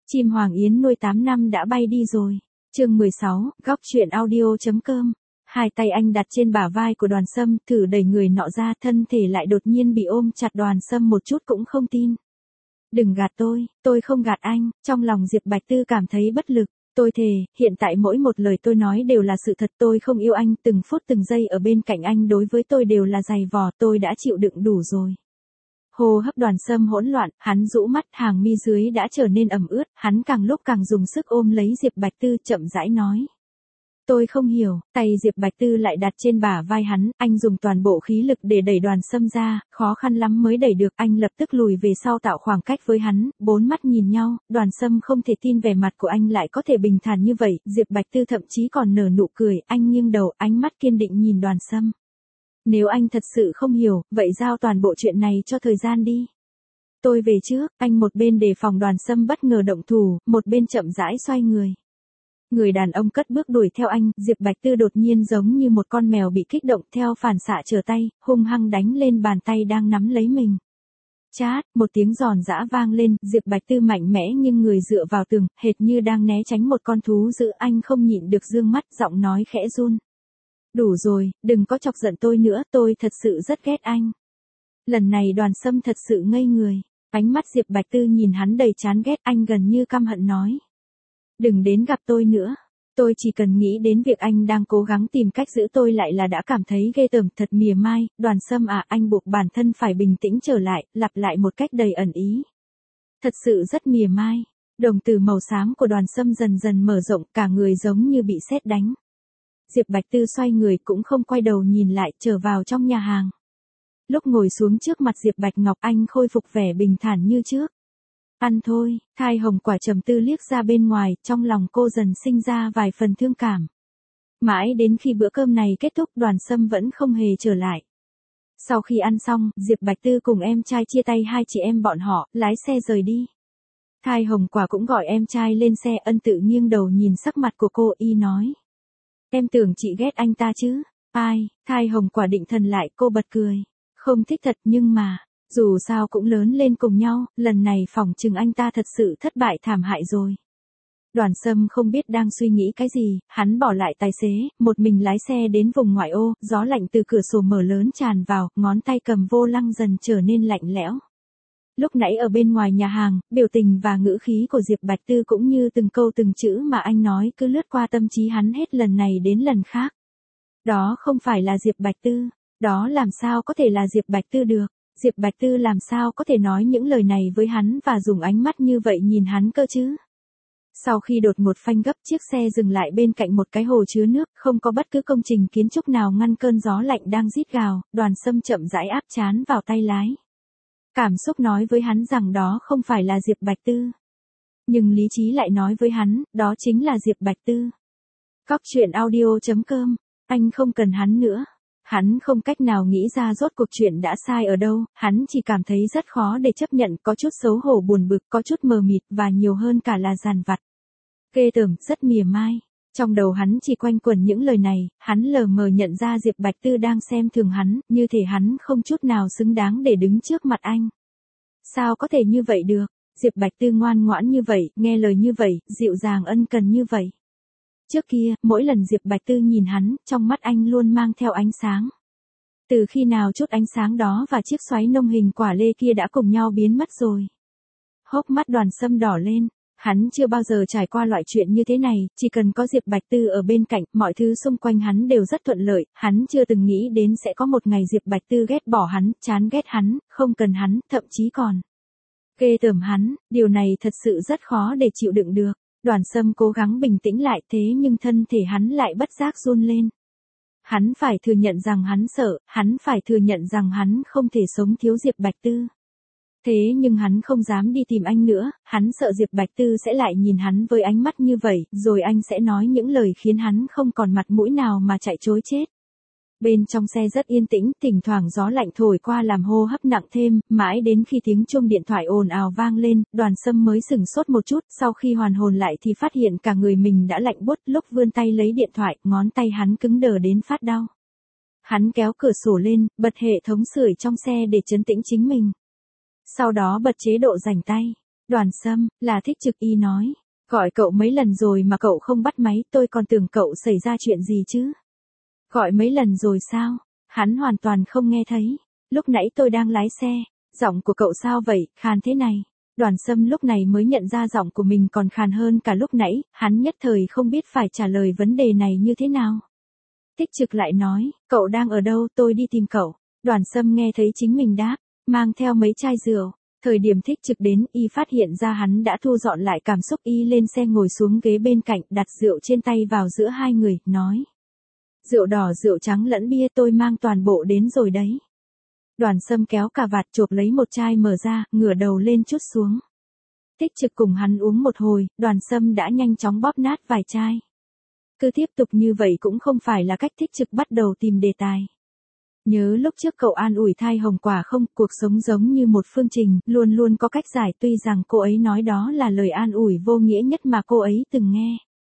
Chim Hoàng Yến nuôi 8 năm đã bay đi rồi. Chương 16, góc truyện audio.com. Hai tay anh đặt trên bả vai của Đoàn Sâm, thử đẩy người nọ ra, thân thể lại đột nhiên bị ôm chặt. Đoàn Sâm một chút cũng không tin. Đừng gạt tôi không gạt anh. Trong lòng Diệp Bạch Tư cảm thấy bất lực. Tôi thề, hiện tại mỗi một lời tôi nói đều là sự thật. Tôi không yêu anh, từng phút từng giây ở bên cạnh anh đối với tôi đều là giày vò. Tôi đã chịu đựng đủ rồi. Hô hấp Đoàn Sâm hỗn loạn, hắn rũ mắt, hàng mi dưới đã trở nên ẩm ướt, hắn càng lúc càng dùng sức ôm lấy Diệp Bạch Tư, chậm rãi nói. Tôi không hiểu. Tay Diệp Bạch Tư lại đặt trên bả vai hắn, anh dùng toàn bộ khí lực để đẩy Đoàn Sâm ra, khó khăn lắm mới đẩy được. Anh lập tức lùi về sau tạo khoảng cách với hắn, bốn mắt nhìn nhau. Đoàn Sâm không thể tin vẻ mặt của anh lại có thể bình thản như vậy. Diệp Bạch Tư thậm chí còn nở nụ cười. Anh nghiêng đầu, ánh mắt kiên định nhìn Đoàn Sâm. Nếu anh thật sự không hiểu, vậy giao toàn bộ chuyện này cho thời gian đi. Tôi về trước. Anh một bên đề phòng Đoàn Sâm bất ngờ động thủ, một bên chậm rãi xoay người. Người đàn ông cất bước đuổi theo anh. Diệp Bạch Tư đột nhiên giống như một con mèo bị kích động, theo phản xạ trở tay, hung hăng đánh lên bàn tay đang nắm lấy mình. Chát, một tiếng giòn giã vang lên. Diệp Bạch Tư mạnh mẽ nhưng người dựa vào tường, hệt như đang né tránh một con thú dữ. Anh không nhịn được dương mắt, giọng nói khẽ run. Đủ rồi, đừng có chọc giận tôi nữa, tôi thật sự rất ghét anh. Lần này Đoàn Sâm thật sự ngây người. Ánh mắt Diệp Bạch Tư nhìn hắn đầy chán ghét, anh gần như căm hận nói. Đừng đến gặp tôi nữa. Tôi chỉ cần nghĩ đến việc anh đang cố gắng tìm cách giữ tôi lại là đã cảm thấy ghê tởm, thật mỉa mai. Đoàn Sâm à, anh buộc bản thân phải bình tĩnh trở lại, lặp lại một cách đầy ẩn ý. Thật sự rất mỉa mai. Đồng tử màu xám của Đoàn Sâm dần dần mở rộng, cả người giống như bị sét đánh. Diệp Bạch Tư xoay người cũng không quay đầu nhìn lại, trở vào trong nhà hàng. Lúc ngồi xuống trước mặt Diệp Bạch Ngọc, anh khôi phục vẻ bình thản như trước. Ăn thôi. Thai Hồng Quả trầm tư liếc ra bên ngoài, trong lòng cô dần sinh ra vài phần thương cảm. Mãi đến khi bữa cơm này kết thúc, Đoàn Sâm vẫn không hề trở lại. Sau khi ăn xong, Diệp Bạch Tư cùng em trai chia tay hai chị em bọn họ, lái xe rời đi. Thai Hồng Quả cũng gọi em trai lên xe, ân tự nghiêng đầu nhìn sắc mặt của cô, y nói. Em tưởng chị ghét anh ta chứ? Ai? Thai Hồng Quả định thần lại, cô bật cười. Không thích thật, nhưng mà, dù sao cũng lớn lên cùng nhau, lần này phỏng chừng anh ta thật sự thất bại thảm hại rồi. Đoàn Sâm không biết đang suy nghĩ cái gì, hắn bỏ lại tài xế, một mình lái xe đến vùng ngoại ô, gió lạnh từ cửa sổ mở lớn tràn vào, ngón tay cầm vô lăng dần trở nên lạnh lẽo. Lúc nãy ở bên ngoài nhà hàng, biểu tình và ngữ khí của Diệp Bạch Tư cũng như từng câu từng chữ mà anh nói cứ lướt qua tâm trí hắn hết lần này đến lần khác. Đó không phải là Diệp Bạch Tư, đó làm sao có thể là Diệp Bạch Tư được, Diệp Bạch Tư làm sao có thể nói những lời này với hắn và dùng ánh mắt như vậy nhìn hắn cơ chứ. Sau khi đột ngột phanh gấp, chiếc xe dừng lại bên cạnh một cái hồ chứa nước, không có bất cứ công trình kiến trúc nào ngăn cơn gió lạnh đang rít gào. Đoàn Sâm chậm rãi áp trán vào tay lái. Cảm xúc nói với hắn rằng đó không phải là Diệp Bạch Tư. Nhưng lý trí lại nói với hắn, đó chính là Diệp Bạch Tư. Góc truyện audio.com, anh không cần hắn nữa. Hắn không cách nào nghĩ ra rốt cuộc chuyện đã sai ở đâu, hắn chỉ cảm thấy rất khó để chấp nhận, có chút xấu hổ buồn bực, có chút mờ mịt và nhiều hơn cả là dằn vặt. Ghê tởm, rất mỉa mai. Trong đầu hắn chỉ quanh quẩn những lời này, hắn lờ mờ nhận ra Diệp Bạch Tư đang xem thường hắn, như thể hắn không chút nào xứng đáng để đứng trước mặt anh. Sao có thể như vậy được? Diệp Bạch Tư ngoan ngoãn như vậy, nghe lời như vậy, dịu dàng ân cần như vậy. Trước kia, mỗi lần Diệp Bạch Tư nhìn hắn, trong mắt anh luôn mang theo ánh sáng. Từ khi nào chút ánh sáng đó và chiếc xoáy nông hình quả lê kia đã cùng nhau biến mất rồi? Hốc mắt Đoàn Sâm đỏ lên. Hắn chưa bao giờ trải qua loại chuyện như thế này, chỉ cần có Diệp Bạch Tư ở bên cạnh, mọi thứ xung quanh hắn đều rất thuận lợi, hắn chưa từng nghĩ đến sẽ có một ngày Diệp Bạch Tư ghét bỏ hắn, chán ghét hắn, không cần hắn, thậm chí còn ghê tởm hắn, điều này thật sự rất khó để chịu đựng được. Đoàn Sâm cố gắng bình tĩnh lại, thế nhưng thân thể hắn lại bất giác run lên. Hắn phải thừa nhận rằng hắn sợ, hắn phải thừa nhận rằng hắn không thể sống thiếu Diệp Bạch Tư. Thế nhưng hắn không dám đi tìm anh nữa, hắn sợ Diệp Bạch Tư sẽ lại nhìn hắn với ánh mắt như vậy, rồi anh sẽ nói những lời khiến hắn không còn mặt mũi nào mà chạy trối chết. Bên trong xe rất yên tĩnh, thỉnh thoảng gió lạnh thổi qua làm hô hấp nặng thêm, mãi đến khi tiếng chuông điện thoại ồn ào vang lên, Đoàn Sâm mới sửng sốt một chút, sau khi hoàn hồn lại thì phát hiện cả người mình đã lạnh buốt, lúc vươn tay lấy điện thoại, ngón tay hắn cứng đờ đến phát đau. Hắn kéo cửa sổ lên, bật hệ thống sưởi trong xe để trấn tĩnh chính mình. Sau đó bật chế độ rảnh tay. Đoàn Sâm, là Thích Trực Y nói. Gọi cậu mấy lần rồi mà cậu không bắt máy, tôi còn tưởng cậu xảy ra chuyện gì chứ. Gọi mấy lần rồi sao? Hắn hoàn toàn không nghe thấy. Lúc nãy tôi đang lái xe. Giọng của cậu sao vậy, khàn thế này? Đoàn Sâm lúc này mới nhận ra giọng của mình còn khàn hơn cả lúc nãy, hắn nhất thời không biết phải trả lời vấn đề này như thế nào. Thích Trực lại nói, cậu đang ở đâu, tôi đi tìm cậu. Đoàn Sâm nghe thấy chính mình đáp, mang theo mấy chai rượu. Thời điểm Thích Trực đến, y phát hiện ra hắn đã thu dọn lại cảm xúc, y lên xe ngồi xuống ghế bên cạnh, đặt rượu trên tay vào giữa hai người, nói. Rượu đỏ rượu trắng lẫn bia tôi mang toàn bộ đến rồi đấy. Đoàn Sâm kéo cà vạt chộp lấy một chai mở ra, ngửa đầu lên chút xuống. Thích Trực cùng hắn uống một hồi, Đoàn Sâm đã nhanh chóng bóp nát vài chai. Cứ tiếp tục như vậy cũng không phải là cách. Thích Trực bắt đầu tìm đề tài. Nhớ lúc trước cậu an ủi thai hồng quả không, cuộc sống giống như một phương trình, luôn luôn có cách giải, tuy rằng cô ấy nói đó là lời an ủi vô nghĩa nhất mà cô ấy từng nghe.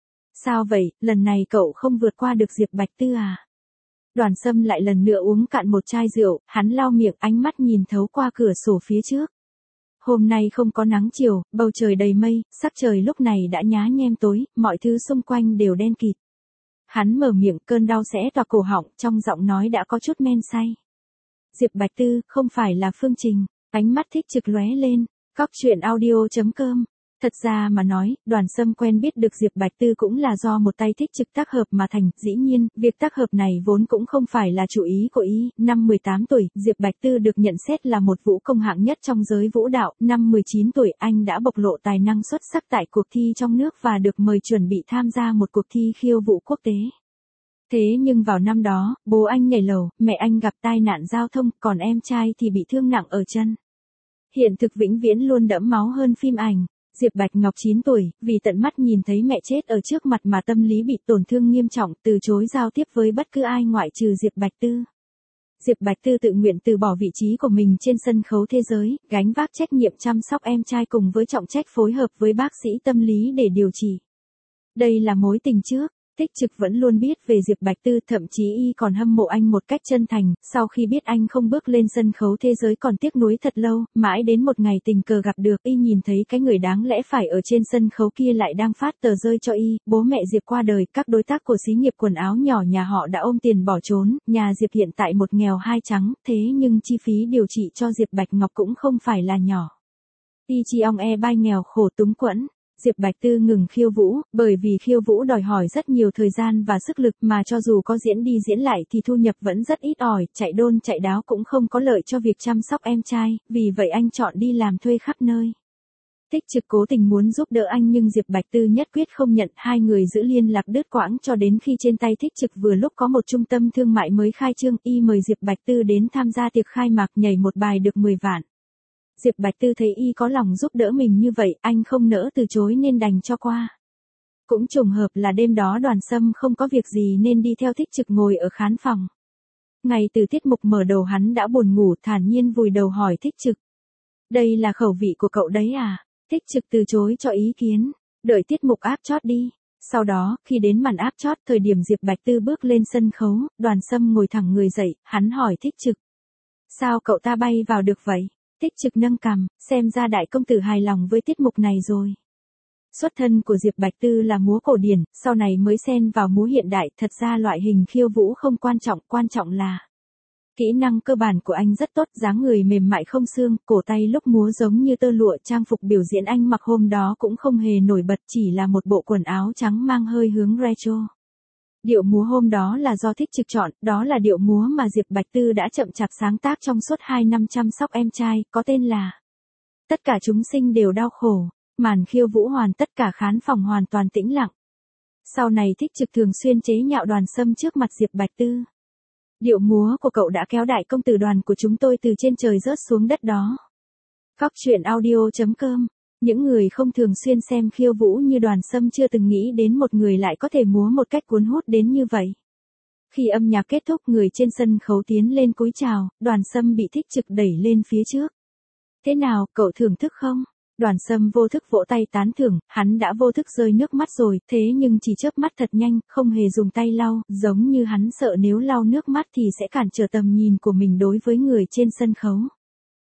Sao vậy, lần này cậu không vượt qua được Diệp Bạch Tư à? Đoàn Sâm lại lần nữa uống cạn một chai rượu, hắn lau miệng, ánh mắt nhìn thấu qua cửa sổ phía trước. Hôm nay không có nắng chiều, bầu trời đầy mây, sắc trời lúc này đã nhá nhem tối, mọi thứ xung quanh đều đen kịt. Hắn mở miệng, cơn đau xé toạc cổ họng, trong giọng nói đã có chút men say. Diệp Bạch Tư, không phải là phương trình. Ánh mắt Thích Trực lóe lên. Góc truyện audio.com. Thật ra mà nói, Đoàn Sâm quen biết được Diệp Bạch Tư cũng là do một tay Thích Trực tác hợp mà thành. Dĩ nhiên, việc tác hợp này vốn cũng không phải là chủ ý của y. Năm 18 tuổi, Diệp Bạch Tư được nhận xét là một vũ công hạng nhất trong giới vũ đạo. Năm 19 tuổi, anh đã bộc lộ tài năng xuất sắc tại cuộc thi trong nước và được mời chuẩn bị tham gia một cuộc thi khiêu vũ quốc tế. Thế nhưng vào năm đó, bố anh nhảy lầu, mẹ anh gặp tai nạn giao thông, còn em trai thì bị thương nặng ở chân. Hiện thực vĩnh viễn luôn đẫm máu hơn phim ảnh. Diệp Bạch Ngọc 9 tuổi, vì tận mắt nhìn thấy mẹ chết ở trước mặt mà tâm lý bị tổn thương nghiêm trọng, từ chối giao tiếp với bất cứ ai ngoại trừ Diệp Bạch Tư. Diệp Bạch Tư tự nguyện từ bỏ vị trí của mình trên sân khấu thế giới, gánh vác trách nhiệm chăm sóc em trai cùng với trọng trách phối hợp với bác sĩ tâm lý để điều trị. Đây là mối tình trước. Thích Trực vẫn luôn biết về Diệp Bạch Tư, thậm chí y còn hâm mộ anh một cách chân thành, sau khi biết anh không bước lên sân khấu thế giới còn tiếc nuối thật lâu, mãi đến một ngày tình cờ gặp được, y nhìn thấy cái người đáng lẽ phải ở trên sân khấu kia lại đang phát tờ rơi cho y, bố mẹ Diệp qua đời, các đối tác của xí nghiệp quần áo nhỏ nhà họ đã ôm tiền bỏ trốn, nhà Diệp hiện tại một nghèo hai trắng, thế nhưng chi phí điều trị cho Diệp Bạch Ngọc cũng không phải là nhỏ. Y chi ong e bai nghèo khổ túng quẫn. Diệp Bạch Tư ngừng khiêu vũ, bởi vì khiêu vũ đòi hỏi rất nhiều thời gian và sức lực mà cho dù có diễn đi diễn lại thì thu nhập vẫn rất ít ỏi, chạy đôn chạy đáo cũng không có lợi cho việc chăm sóc em trai, vì vậy anh chọn đi làm thuê khắp nơi. Thích Trực cố tình muốn giúp đỡ anh nhưng Diệp Bạch Tư nhất quyết không nhận, hai người giữ liên lạc đứt quãng cho đến khi trên tay Thích Trực vừa lúc có một trung tâm thương mại mới khai trương, y mời Diệp Bạch Tư đến tham gia tiệc khai mạc, nhảy một bài được 10 vạn. Diệp Bạch Tư thấy y có lòng giúp đỡ mình như vậy, anh không nỡ từ chối nên đành cho qua. Cũng trùng hợp là đêm đó Đoàn Sâm không có việc gì nên đi theo Thích Trực ngồi ở khán phòng. Ngay từ tiết mục mở đầu hắn đã buồn ngủ, thản nhiên vùi đầu hỏi Thích Trực. Đây là khẩu vị của cậu đấy à? Thích Trực từ chối cho ý kiến, đợi tiết mục áp chót đi. Sau đó, khi đến màn áp chót, thời điểm Diệp Bạch Tư bước lên sân khấu, Đoàn Sâm ngồi thẳng người dậy, hắn hỏi Thích Trực. Sao cậu ta bay vào được vậy? Thích Trực nâng cằm, xem ra đại công tử hài lòng với tiết mục này rồi. Xuất thân của Diệp Bạch Tư là múa cổ điển, sau này mới xen vào múa hiện đại, thật ra loại hình khiêu vũ không quan trọng là kỹ năng cơ bản của anh rất tốt, dáng người mềm mại không xương, cổ tay lúc múa giống như tơ lụa, trang phục biểu diễn anh mặc hôm đó cũng không hề nổi bật, chỉ là một bộ quần áo trắng mang hơi hướng retro. Điệu múa hôm đó là do Thích Trực chọn, đó là điệu múa mà Diệp Bạch Tư đã chậm chạp sáng tác trong suốt 2 năm chăm sóc em trai, có tên là Tất cả chúng sinh đều đau khổ. Màn khiêu vũ hoàn tất cả khán phòng hoàn toàn tĩnh lặng. Sau này Thích Trực thường xuyên chế nhạo Đoàn Sâm trước mặt Diệp Bạch Tư. Điệu múa của cậu đã kéo đại công tử Đoàn của chúng tôi từ trên trời rớt xuống đất đó. Góc truyện audio.com. Những người không thường xuyên xem khiêu vũ như Đoàn Sâm chưa từng nghĩ đến một người lại có thể múa một cách cuốn hút đến như vậy. Khi âm nhạc kết thúc, người trên sân khấu tiến lên cúi chào, Đoàn Sâm bị Thích Trực đẩy lên phía trước. Thế nào, cậu thưởng thức không? Đoàn Sâm vô thức vỗ tay tán thưởng, hắn đã vô thức rơi nước mắt rồi, thế nhưng chỉ chớp mắt thật nhanh, không hề dùng tay lau, giống như hắn sợ nếu lau nước mắt thì sẽ cản trở tầm nhìn của mình đối với người trên sân khấu.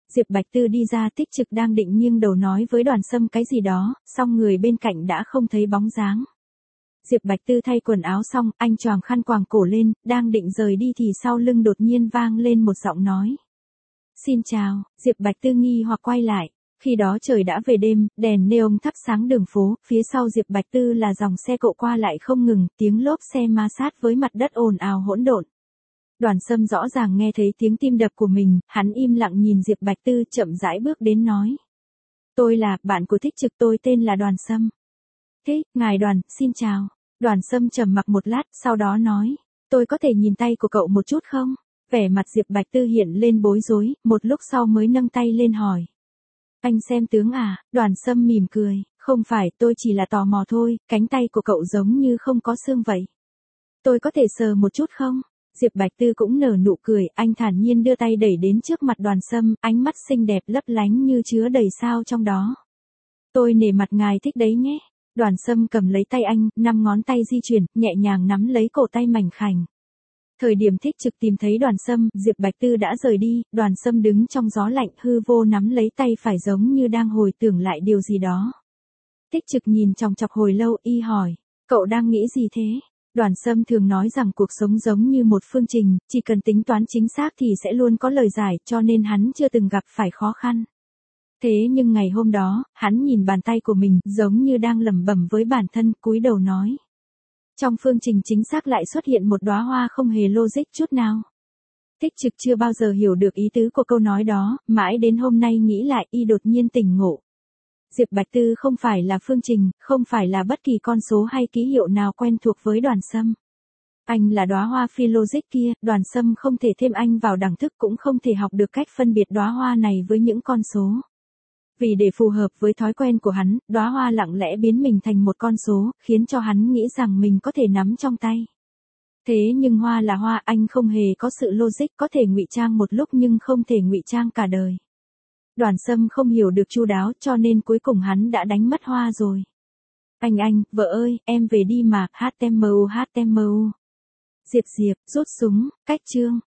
Diệp Bạch Tư đi ra, Thích Trực đang định nghiêng đầu nói với Đoàn Sâm cái gì đó, song người bên cạnh đã không thấy bóng dáng. Diệp Bạch Tư thay quần áo xong, anh choàng khăn quàng cổ lên, đang định rời đi thì sau lưng đột nhiên vang lên một giọng nói. Xin chào, Diệp Bạch Tư nghi hoặc quay lại. Khi đó trời đã về đêm, đèn neon thắp sáng đường phố, phía sau Diệp Bạch Tư là dòng xe cộ qua lại không ngừng, tiếng lốp xe ma sát với mặt đất ồn ào hỗn độn. Đoàn Sâm rõ ràng nghe thấy tiếng tim đập của mình, hắn im lặng nhìn Diệp Bạch Tư chậm rãi bước đến nói. Tôi là bạn của Thích Trực, tôi tên là Đoàn Sâm. Thế, ngài Đoàn, xin chào. Đoàn Sâm trầm mặc một lát, sau đó nói. Tôi có thể nhìn tay của cậu một chút không? Vẻ mặt Diệp Bạch Tư hiện lên bối rối, một lúc sau mới nâng tay lên hỏi. Anh xem tướng à? Đoàn Sâm mỉm cười. Không phải, tôi chỉ là tò mò thôi, cánh tay của cậu giống như không có xương vậy. Tôi có thể sờ một chút không? Diệp Bạch Tư cũng nở nụ cười, anh thản nhiên đưa tay đẩy đến trước mặt Đoàn Sâm, ánh mắt xinh đẹp lấp lánh như chứa đầy sao trong đó. Tôi nể mặt ngài thích đấy nhé. Đoàn Sâm cầm lấy tay anh, 5 ngón tay di chuyển, nhẹ nhàng nắm lấy cổ tay mảnh khảnh. Thời điểm Thích Trực tìm thấy Đoàn Sâm, Diệp Bạch Tư đã rời đi, Đoàn Sâm đứng trong gió lạnh hư vô nắm lấy tay phải giống như đang hồi tưởng lại điều gì đó. Thích Trực nhìn chòng chọc hồi lâu, y hỏi, cậu đang nghĩ gì thế? Đoàn Sâm thường nói rằng cuộc sống giống như một phương trình, chỉ cần tính toán chính xác thì sẽ luôn có lời giải, cho nên hắn chưa từng gặp phải khó khăn. Thế nhưng ngày hôm đó, hắn nhìn bàn tay của mình, giống như đang lẩm bẩm với bản thân, cúi đầu nói. Trong phương trình chính xác lại xuất hiện một đóa hoa không hề logic chút nào. Thích Trực chưa bao giờ hiểu được ý tứ của câu nói đó, mãi đến hôm nay nghĩ lại y đột nhiên tỉnh ngộ. Diệp Bạch Tư không phải là phương trình, không phải là bất kỳ con số hay ký hiệu nào quen thuộc với Đoàn Sâm. Anh là đóa hoa phi logic kia, Đoàn Sâm không thể thêm anh vào đẳng thức cũng không thể học được cách phân biệt đóa hoa này với những con số. Vì để phù hợp với thói quen của hắn, đóa hoa lặng lẽ biến mình thành một con số, khiến cho hắn nghĩ rằng mình có thể nắm trong tay. Thế nhưng hoa là hoa, anh không hề có sự logic, có thể ngụy trang một lúc nhưng không thể ngụy trang cả đời. Đoàn Sâm không hiểu được chu đáo cho nên cuối cùng hắn đã đánh mất hoa rồi. Anh, vợ ơi, em về đi mà, HTMU. Diệp, rút súng, cách chương.